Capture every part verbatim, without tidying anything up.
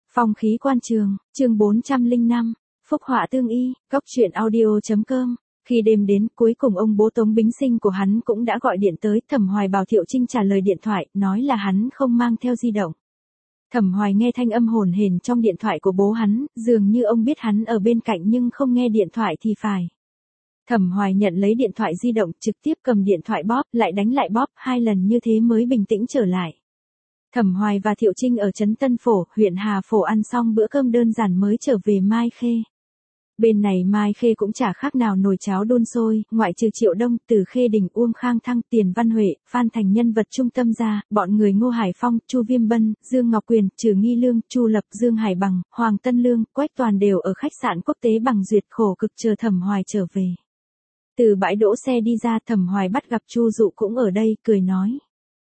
Phong khí quan trường, chương bốn trăm lẻ năm, phúc họa tương y, góc truyện audio.com. Khi đêm đến, cuối cùng ông bố Tống Bính Sinh của hắn cũng đã gọi điện tới. Thẩm Hoài bảo Thiệu Trinh trả lời điện thoại, nói là hắn không mang theo di động. Thẩm Hoài nghe thanh âm hồn hển trong điện thoại của bố hắn, dường như ông biết hắn ở bên cạnh nhưng không nghe điện thoại thì phải. Thẩm Hoài nhận lấy điện thoại di động, trực tiếp cầm điện thoại bóp, lại đánh lại bóp, hai lần như thế mới bình tĩnh trở lại. Thẩm Hoài và Thiệu Trinh ở trấn Tân Phổ, huyện Hà Phổ ăn xong bữa cơm đơn giản mới trở về Mai Khê. Bên này Mai Khê cũng chả khác nào nồi cháo đun sôi, ngoại trừ Triệu Đông, Từ Khê Đình, Uông Khang Thăng, Tiền Văn Huệ, Phan Thành nhân vật trung tâm ra, bọn người Ngô Hải Phong, Chu Viêm Bân, Dương Ngọc Quyền, Trừ Nghi Lương, Chu Lập, Dương Hải Bằng, Hoàng Tân Lương, Quách Toàn đều ở khách sạn quốc tế Bằng Duyệt khổ cực chờ Thẩm Hoài trở về. Từ bãi đỗ xe đi ra, Thẩm Hoài bắt gặp Chu Dụ cũng ở đây, cười nói: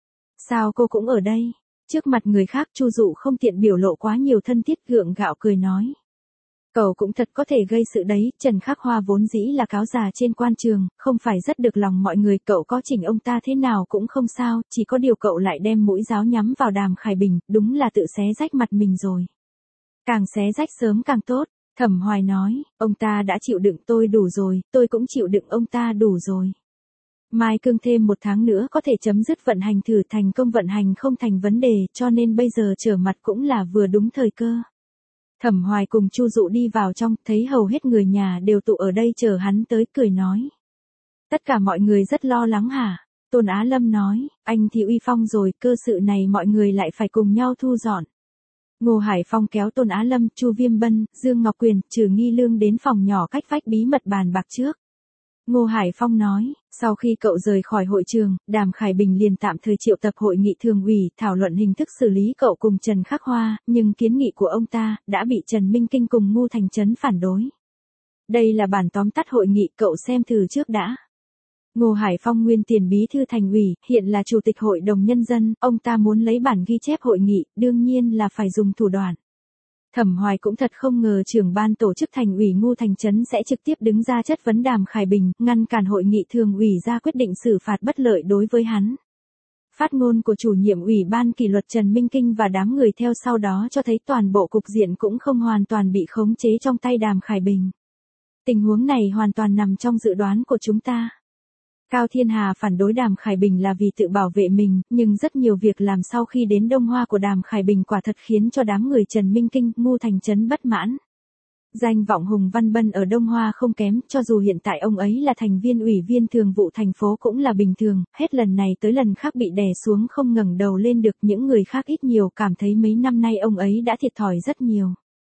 "Sao cô cũng ở đây?" Trước mặt người khác Chu Dụ không tiện biểu lộ quá nhiều thân thiết, gượng gạo cười nói: "Cậu cũng thật có thể gây sự đấy." Trần Khắc Hoa vốn dĩ là cáo già trên quan trường, không phải rất được lòng mọi người, cậu có chỉnh ông ta thế nào cũng không sao, chỉ có điều cậu lại đem mũi giáo nhắm vào Đàm Khải Bình, đúng là tự xé rách mặt mình rồi. Càng xé rách sớm càng tốt. Thẩm Hoài nói: "Ông ta đã chịu đựng tôi đủ rồi, tôi cũng chịu đựng ông ta đủ rồi. Mai cương thêm một tháng nữa có thể chấm dứt vận hành thử, thành công vận hành không thành vấn đề, cho nên bây giờ trở mặt cũng là vừa đúng thời cơ." Thẩm Hoài cùng Chu Dụ đi vào trong, thấy hầu hết người nhà đều tụ ở đây chờ hắn tới, cười nói: "Tất cả mọi người rất lo lắng hả?" Tôn Á Lâm nói: "Anh thì uy phong rồi, cơ sự này mọi người lại phải cùng nhau thu dọn." Ngô Hải Phong kéo Tôn Á Lâm, Chu Viêm Bân, Dương Ngọc Quyền, Trừ Nghi Lương đến phòng nhỏ cách vách bí mật bàn bạc trước. Ngô Hải Phong nói: "Sau khi cậu rời khỏi hội trường, Đàm Khải Bình liền tạm thời triệu tập hội nghị thường ủy, thảo luận hình thức xử lý cậu cùng Trần Khắc Hoa, nhưng kiến nghị của ông ta đã bị Trần Minh Kinh cùng Ngu Thành Trấn phản đối. Đây là bản tóm tắt hội nghị, cậu xem thử trước đã." Ngô Hải Phong nguyên tiền bí thư thành ủy, hiện là chủ tịch hội đồng nhân dân, ông ta muốn lấy bản ghi chép hội nghị, đương nhiên là phải dùng thủ đoạn. Thẩm Hoài cũng thật không ngờ trưởng ban tổ chức thành ủy Ngu Thành Trấn sẽ trực tiếp đứng ra chất vấn Đàm Khải Bình, ngăn cản hội nghị thường ủy ra quyết định xử phạt bất lợi đối với hắn. Phát ngôn của chủ nhiệm ủy ban kỷ luật Trần Minh Kinh và đám người theo sau đó cho thấy toàn bộ cục diện cũng không hoàn toàn bị khống chế trong tay Đàm Khải Bình. Tình huống này hoàn toàn nằm trong dự đoán của chúng ta. Cao Thiên Hà phản đối Đàm Khải Bình là vì tự bảo vệ mình, nhưng rất nhiều việc làm sau khi đến Đông Hoa của Đàm Khải Bình quả thật khiến cho đám người Trần Minh Kinh, Ngu Thành Trấn bất mãn. Danh vọng Hùng Văn Bân ở Đông Hoa không kém, cho dù hiện tại ông ấy là thành viên ủy viên thường vụ thành phố cũng là bình thường, hết lần này tới lần khác bị đè xuống không ngẩng đầu lên được, những người khác ít nhiều cảm thấy mấy năm nay ông ấy đã thiệt thòi rất nhiều.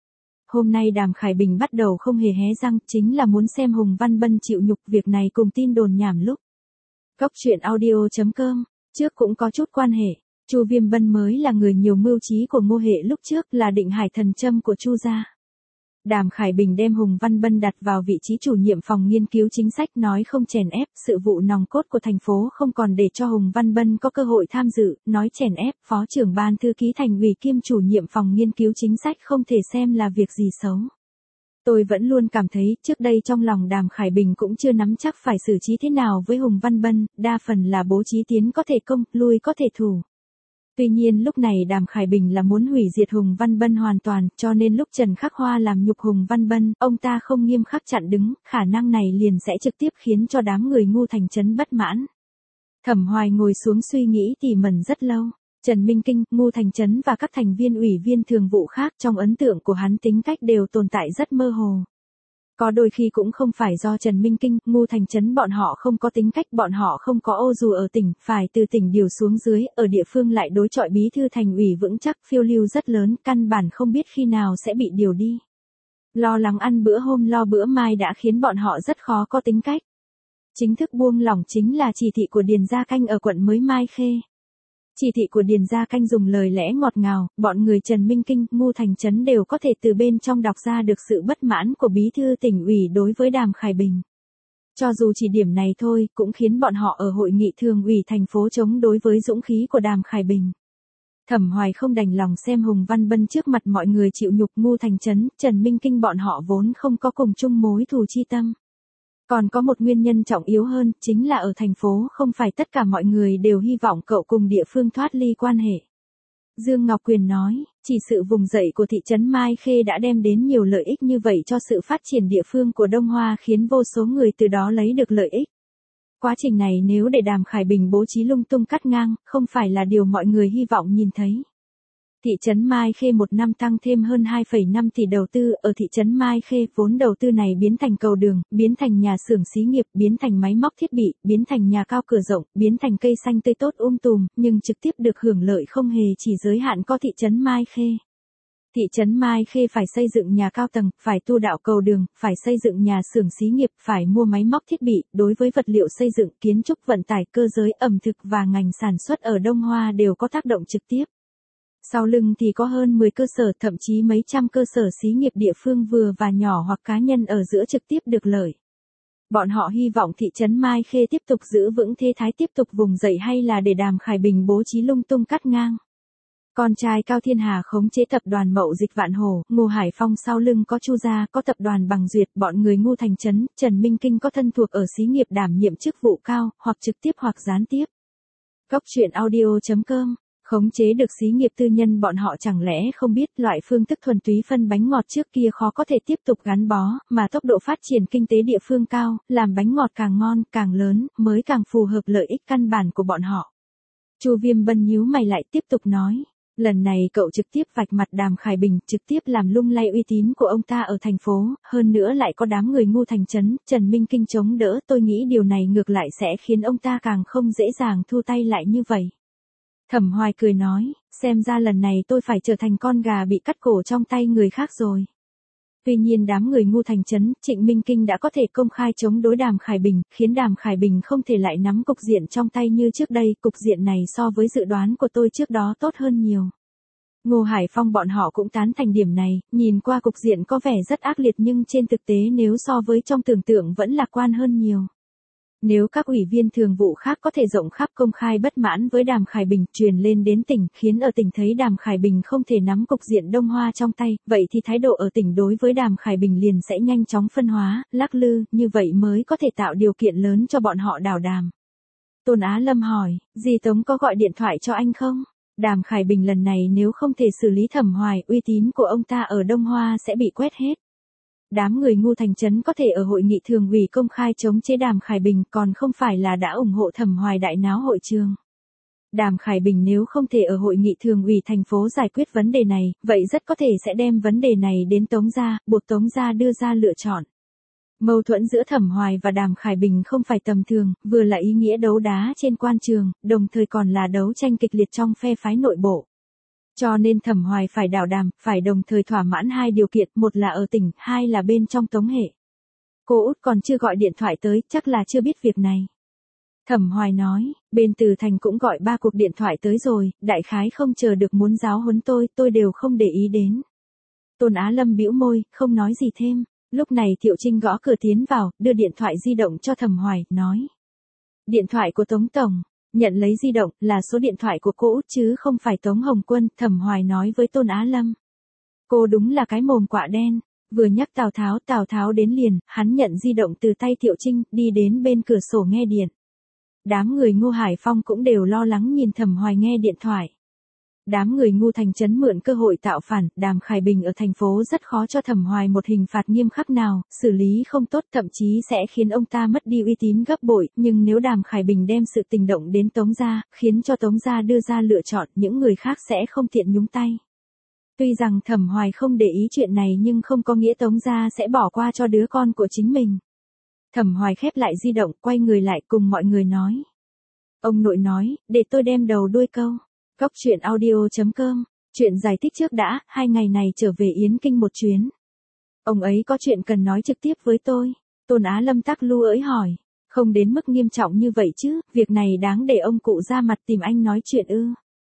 Hôm nay Đàm Khải Bình bắt đầu không hề hé răng, chính là muốn xem Hùng Văn Bân chịu nhục, việc này cùng tin đồn nhảm lúc. Góc truyện audio.com, trước cũng có chút quan hệ. Chu Viêm Bân mới là người nhiều mưu trí của Ngô Hệ lúc trước, là định hải thần châm của Chu gia. Đàm Khải Bình đem Hùng Văn Bân đặt vào vị trí chủ nhiệm phòng nghiên cứu chính sách, nói không chèn ép, sự vụ nòng cốt của thành phố không còn để cho Hùng Văn Bân có cơ hội tham dự, nói chèn ép, phó trưởng ban thư ký thành ủy kiêm chủ nhiệm phòng nghiên cứu chính sách không thể xem là việc gì xấu. Tôi vẫn luôn cảm thấy, trước đây trong lòng Đàm Khải Bình cũng chưa nắm chắc phải xử trí thế nào với Hùng Văn Bân, đa phần là bố trí tiến có thể công, lui có thể thủ. Tuy nhiên lúc này Đàm Khải Bình là muốn hủy diệt Hùng Văn Bân hoàn toàn, cho nên lúc Trần Khắc Hoa làm nhục Hùng Văn Bân, ông ta không nghiêm khắc chặn đứng, khả năng này liền sẽ trực tiếp khiến cho đám người Ngu Thành Trấn bất mãn. Thẩm Hoài ngồi xuống suy nghĩ tỉ mẩn rất lâu. Trần Minh Kinh, Ngu Thành Trấn và các thành viên ủy viên thường vụ khác trong ấn tượng của hắn tính cách đều tồn tại rất mơ hồ. Có đôi khi cũng không phải do Trần Minh Kinh, Ngu Thành Trấn bọn họ không có tính cách, bọn họ không có ô dù ở tỉnh, phải từ tỉnh điều xuống dưới, ở địa phương lại đối chọi bí thư thành ủy vững chắc, phiêu lưu rất lớn, căn bản không biết khi nào sẽ bị điều đi. Lo lắng ăn bữa hôm lo bữa mai đã khiến bọn họ rất khó có tính cách. Chính thức buông lỏng chính là chỉ thị của Điền Gia Canh ở quận mới Mai Khê. Chỉ thị của Điền Gia Canh dùng lời lẽ ngọt ngào, bọn người Trần Minh Kinh, Ngu Thành Trấn đều có thể từ bên trong đọc ra được sự bất mãn của bí thư tỉnh ủy đối với Đàm Khải Bình. Cho dù chỉ điểm này thôi, cũng khiến bọn họ ở hội nghị thường ủy thành phố chống đối với dũng khí của Đàm Khải Bình. Thẩm Hoài không đành lòng xem Hùng Văn Bân trước mặt mọi người chịu nhục, Ngu Thành Trấn, Trần Minh Kinh bọn họ vốn không có cùng chung mối thù chi tâm. Còn có một nguyên nhân trọng yếu hơn, chính là ở thành phố không phải tất cả mọi người đều hy vọng cậu cùng địa phương thoát ly quan hệ. Dương Ngọc Quyền nói, chỉ sự vùng dậy của thị trấn Mai Khê đã đem đến nhiều lợi ích như vậy cho sự phát triển địa phương của Đông Hoa khiến vô số người từ đó lấy được lợi ích. Quá trình này nếu để Đàm Khải Bình bố trí lung tung cắt ngang, không phải là điều mọi người hy vọng nhìn thấy. Thị trấn Mai Khê một năm tăng thêm hơn hai phẩy năm tỷ đầu tư, ở thị trấn Mai Khê, vốn đầu tư này biến thành cầu đường, biến thành nhà xưởng xí nghiệp, biến thành máy móc thiết bị, biến thành nhà cao cửa rộng, biến thành cây xanh tươi tốt um tùm, nhưng trực tiếp được hưởng lợi không hề chỉ giới hạn có thị trấn Mai Khê. Thị trấn Mai Khê phải xây dựng nhà cao tầng, phải tu đạo cầu đường, phải xây dựng nhà xưởng xí nghiệp, phải mua máy móc thiết bị, đối với vật liệu xây dựng, kiến trúc, vận tải, cơ giới, ẩm thực và ngành sản xuất ở Đông Hoa đều có tác động trực tiếp. Sau lưng thì có hơn mười cơ sở, thậm chí mấy trăm cơ sở xí nghiệp địa phương vừa và nhỏ hoặc cá nhân ở giữa trực tiếp được lợi. Bọn họ hy vọng thị trấn Mai Khê tiếp tục giữ vững thế thái, tiếp tục vùng dậy, hay là để Đàm Khải Bình bố trí lung tung cắt ngang. Con trai Cao Thiên Hà khống chế tập đoàn Mậu Dịch Vạn Hổ, Ngô Hải Phong sau lưng có Chu gia, có tập đoàn Bằng Duyệt, bọn người Ngô Thành Trấn, Trần Minh Kinh có thân thuộc ở xí nghiệp đảm nhiệm chức vụ cao, hoặc trực tiếp hoặc gián tiếp. Góc truyện audio chấm com Khống chế được xí nghiệp tư nhân, bọn họ chẳng lẽ không biết loại phương thức thuần túy phân bánh ngọt trước kia khó có thể tiếp tục gắn bó, mà tốc độ phát triển kinh tế địa phương cao, làm bánh ngọt càng ngon, càng lớn, mới càng phù hợp lợi ích căn bản của bọn họ. Chu Viêm Bân nhíu mày lại tiếp tục nói, lần này cậu trực tiếp vạch mặt Đàm Khải Bình, trực tiếp làm lung lay uy tín của ông ta ở thành phố, hơn nữa lại có đám người Ngô Thành Trấn, Trần Minh Kinh chống đỡ, tôi nghĩ điều này ngược lại sẽ khiến ông ta càng không dễ dàng thu tay lại như vậy. Thẩm Hoài cười nói, xem ra lần này tôi phải trở thành con gà bị cắt cổ trong tay người khác rồi. Tuy nhiên đám người Ngô Thành Trấn, Trịnh Minh Kinh đã có thể công khai chống đối Đàm Khải Bình, khiến Đàm Khải Bình không thể lại nắm cục diện trong tay như trước đây, cục diện này so với dự đoán của tôi trước đó tốt hơn nhiều. Ngô Hải Phong bọn họ cũng tán thành điểm này, nhìn qua cục diện có vẻ rất ác liệt nhưng trên thực tế nếu so với trong tưởng tượng vẫn lạc quan hơn nhiều. Nếu các ủy viên thường vụ khác có thể rộng khắp công khai bất mãn với Đàm Khải Bình, truyền lên đến tỉnh, khiến ở tỉnh thấy Đàm Khải Bình không thể nắm cục diện Đông Hoa trong tay, vậy thì thái độ ở tỉnh đối với Đàm Khải Bình liền sẽ nhanh chóng phân hóa, lắc lư, như vậy mới có thể tạo điều kiện lớn cho bọn họ đảo đàm. Tôn Á Lâm hỏi, dì Tống có gọi điện thoại cho anh không? Đàm Khải Bình lần này nếu không thể xử lý Thẩm Hoài, uy tín của ông ta ở Đông Hoa sẽ bị quét hết. Đám người Ngô Thành Trấn có thể ở hội nghị thường ủy công khai chống chế Đàm Khải Bình, còn không phải là đã ủng hộ Thẩm Hoài đại náo hội trường. Đàm Khải Bình nếu không thể ở hội nghị thường ủy thành phố giải quyết vấn đề này, vậy rất có thể sẽ đem vấn đề này đến Tống gia, buộc Tống gia đưa ra lựa chọn. Mâu thuẫn giữa Thẩm Hoài và Đàm Khải Bình không phải tầm thường, vừa là ý nghĩa đấu đá trên quan trường, đồng thời còn là đấu tranh kịch liệt trong phe phái nội bộ. Cho nên Thẩm Hoài phải đảo đàm, phải đồng thời thỏa mãn hai điều kiện, một là ở tỉnh, hai là bên trong Tống hệ. Cô út còn chưa gọi điện thoại tới, chắc là chưa biết việc này. Thẩm Hoài nói, bên Từ Thành cũng gọi ba cuộc điện thoại tới rồi, đại khái không chờ được muốn giáo huấn tôi, tôi đều không để ý đến. Tôn Á Lâm bĩu môi, không nói gì thêm. Lúc này Thiệu Trinh gõ cửa tiến vào, đưa điện thoại di động cho Thẩm Hoài, nói. Điện thoại của Tống Tổng. Nhận lấy di động, là số điện thoại của cô út chứ không phải Tống Hồng Quân, Thẩm Hoài nói với Tôn Á Lâm. Cô đúng là cái mồm quạ đen, vừa nhắc Tào Tháo, Tào Tháo đến liền, hắn nhận di động từ tay Thiệu Trinh, đi đến bên cửa sổ nghe điện. Đám người Ngô Hải Phong cũng đều lo lắng nhìn Thẩm Hoài nghe điện thoại. Đám người Ngô Thành Trấn mượn cơ hội tạo phản, Đàm Khải Bình ở thành phố rất khó cho Thẩm Hoài một hình phạt nghiêm khắc nào, xử lý không tốt thậm chí sẽ khiến ông ta mất đi uy tín gấp bội, nhưng nếu Đàm Khải Bình đem sự tình động đến Tống gia, khiến cho Tống gia đưa ra lựa chọn, những người khác sẽ không tiện nhúng tay. Tuy rằng Thẩm Hoài không để ý chuyện này nhưng không có nghĩa Tống gia sẽ bỏ qua cho đứa con của chính mình. Thẩm Hoài khép lại di động, quay người lại cùng mọi người nói. Ông nội nói, để tôi đem đầu đuôi câu. Góc truyện audio chấm com, chuyện giải thích trước đã, hai ngày này trở về Yến Kinh một chuyến. Ông ấy có chuyện cần nói trực tiếp với tôi. Tôn Á Lâm tắc lu ới hỏi, không đến mức nghiêm trọng như vậy chứ, việc này đáng để ông cụ ra mặt tìm anh nói chuyện ư.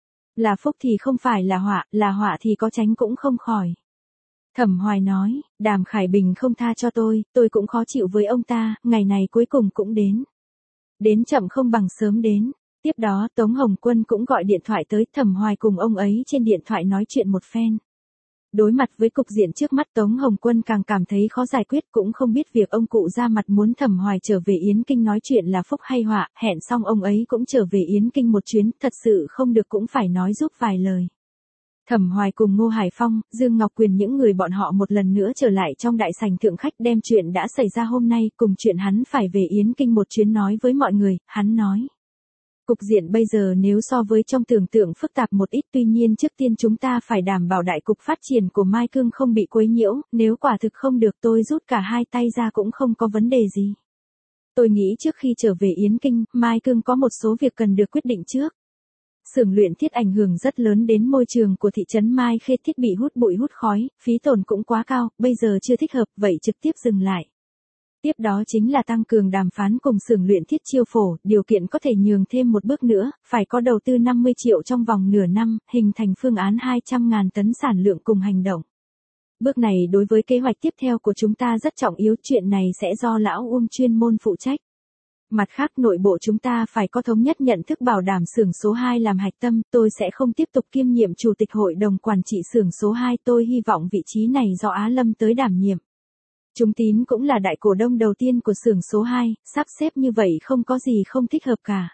Là phúc thì không phải là họa, là họa thì có tránh cũng không khỏi. Thẩm Hoài nói, Đàm Khải Bình không tha cho tôi, tôi cũng khó chịu với ông ta, ngày này cuối cùng cũng đến. Đến chậm không bằng sớm đến. Tiếp đó Tống Hồng Quân cũng gọi điện thoại tới, Thẩm Hoài cùng ông ấy trên điện thoại nói chuyện một phen. Đối mặt với cục diện trước mắt Tống Hồng Quân càng cảm thấy khó giải quyết, cũng không biết việc ông cụ ra mặt muốn Thẩm Hoài trở về Yến Kinh nói chuyện là phúc hay họa, hẹn xong ông ấy cũng trở về Yến Kinh một chuyến, thật sự không được cũng phải nói giúp vài lời. Thẩm Hoài cùng Ngô Hải Phong, Dương Ngọc Quyền những người bọn họ một lần nữa trở lại trong đại sảnh thượng khách đem chuyện đã xảy ra hôm nay cùng chuyện hắn phải về Yến Kinh một chuyến nói với mọi người, hắn nói. Cục diện bây giờ nếu so với trong tưởng tượng phức tạp một ít, tuy nhiên trước tiên chúng ta phải đảm bảo đại cục phát triển của Mai Cương không bị quấy nhiễu, nếu quả thực không được tôi rút cả hai tay ra cũng không có vấn đề gì. Tôi nghĩ trước khi trở về Yến Kinh, Mai Cương có một số việc cần được quyết định trước. Xưởng luyện thiết ảnh hưởng rất lớn đến môi trường của thị trấn Mai Khê, thiết bị hút bụi hút khói, phí tổn cũng quá cao, bây giờ chưa thích hợp, vậy trực tiếp dừng lại. Tiếp đó chính là tăng cường đàm phán cùng xưởng luyện thiết Chiêu Phổ, điều kiện có thể nhường thêm một bước nữa, phải có đầu tư năm mươi triệu trong vòng nửa năm, hình thành phương án hai trăm ngàn tấn sản lượng cùng hành động. Bước này đối với kế hoạch tiếp theo của chúng ta rất trọng yếu, chuyện này sẽ do lão Uông chuyên môn phụ trách. Mặt khác nội bộ chúng ta phải có thống nhất nhận thức bảo đảm xưởng số hai làm hạch tâm, tôi sẽ không tiếp tục kiêm nhiệm chủ tịch hội đồng quản trị xưởng số hai, tôi hy vọng vị trí này do Á Lâm tới đảm nhiệm. Trung Tín cũng là đại cổ đông đầu tiên của xưởng số hai, sắp xếp như vậy không có gì không thích hợp cả.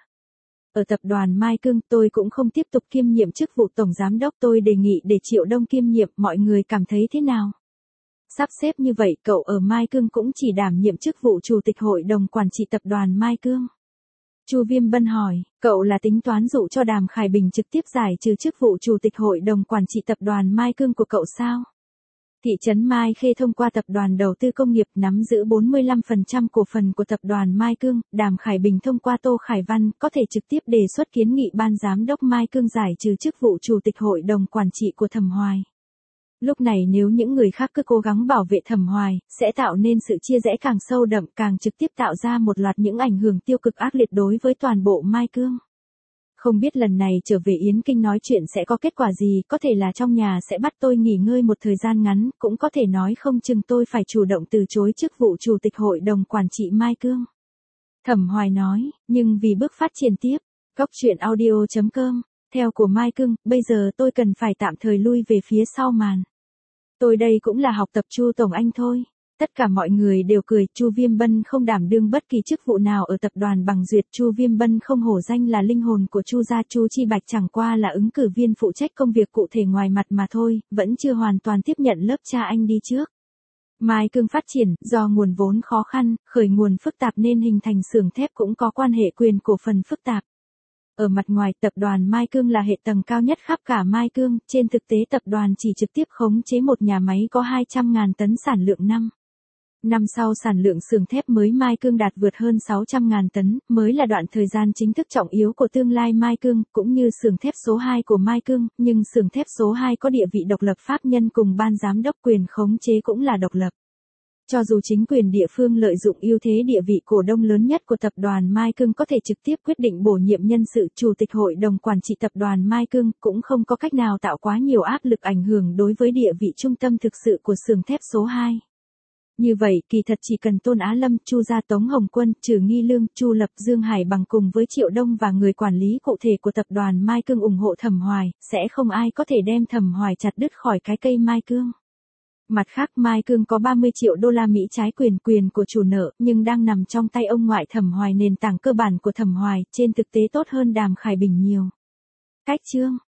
Ở tập đoàn Mai Cương tôi cũng không tiếp tục kiêm nhiệm chức vụ tổng giám đốc, tôi đề nghị để Triệu Đông kiêm nhiệm, mọi người cảm thấy thế nào? Sắp xếp như vậy cậu ở Mai Cương cũng chỉ đảm nhiệm chức vụ chủ tịch hội đồng quản trị tập đoàn Mai Cương. Chu Viêm Bân hỏi, cậu là tính toán dụ cho Đàm Khải Bình trực tiếp giải trừ chức vụ chủ tịch hội đồng quản trị tập đoàn Mai Cương của cậu sao? Thị trấn Mai Khê thông qua tập đoàn đầu tư công nghiệp nắm giữ bốn mươi lăm phần trăm cổ phần của tập đoàn Mai Cương, Đàm Khải Bình thông qua Tô Khải Văn có thể trực tiếp đề xuất kiến nghị ban giám đốc Mai Cương giải trừ chức vụ chủ tịch hội đồng quản trị của Thẩm Hoài. Lúc này nếu những người khác cứ cố gắng bảo vệ Thẩm Hoài, sẽ tạo nên sự chia rẽ càng sâu đậm, càng trực tiếp tạo ra một loạt những ảnh hưởng tiêu cực ác liệt đối với toàn bộ Mai Cương. Không biết lần này trở về Yến Kinh nói chuyện sẽ có kết quả gì, có thể là trong nhà sẽ bắt tôi nghỉ ngơi một thời gian ngắn, cũng có thể nói không chừng tôi phải chủ động từ chối chức vụ chủ tịch hội đồng quản trị Mai Cương. Thẩm Hoài nói, nhưng vì bước phát triển tiếp, Cóc Truyện Audio chấm com, theo của Mai Cương, bây giờ tôi cần phải tạm thời lui về phía sau màn. Tôi đây cũng là học tập Chu Tổng Anh thôi. Tất cả mọi người đều cười, Chu Viêm Bân không đảm đương bất kỳ chức vụ nào ở tập đoàn Bằng Duyệt, Chu Viêm Bân không hổ danh là linh hồn của Chu gia, Chu Chi Bạch chẳng qua là ứng cử viên phụ trách công việc cụ thể ngoài mặt mà thôi, vẫn chưa hoàn toàn tiếp nhận lớp cha anh đi trước. Mai Cương phát triển, do nguồn vốn khó khăn, khởi nguồn phức tạp nên hình thành xưởng thép cũng có quan hệ quyền cổ phần phức tạp. Ở mặt ngoài, tập đoàn Mai Cương là hệ tầng cao nhất khắp cả Mai Cương, trên thực tế tập đoàn chỉ trực tiếp khống chế một nhà máy có hai trăm ngàn tấn sản lượng năm. Năm sau sản lượng xưởng thép mới Mai Cương đạt vượt hơn sáu trăm ngàn tấn, mới là đoạn thời gian chính thức trọng yếu của tương lai Mai Cương, cũng như xưởng thép số hai của Mai Cương, nhưng xưởng thép số hai có địa vị độc lập, pháp nhân cùng ban giám đốc quyền khống chế cũng là độc lập. Cho dù chính quyền địa phương lợi dụng ưu thế địa vị cổ đông lớn nhất của tập đoàn Mai Cương có thể trực tiếp quyết định bổ nhiệm nhân sự, chủ tịch hội đồng quản trị tập đoàn Mai Cương cũng không có cách nào tạo quá nhiều áp lực ảnh hưởng đối với địa vị trung tâm thực sự của xưởng thép số hai. Như vậy, kỳ thật chỉ cần Tôn Á Lâm, Chu gia, Tống Hồng Quân, Trừ Nghi Lương, Chu Lập, Dương Hải bằng cùng với Triệu Đông và người quản lý cụ thể của tập đoàn Mai Cương ủng hộ Thẩm Hoài, sẽ không ai có thể đem Thẩm Hoài chặt đứt khỏi cái cây Mai Cương. Mặt khác, Mai Cương có ba mươi triệu đô la Mỹ trái quyền quyền của chủ nợ, nhưng đang nằm trong tay ông ngoại Thẩm Hoài, nền tảng cơ bản của Thẩm Hoài, trên thực tế tốt hơn Đàm Khải Bình nhiều. Cách chương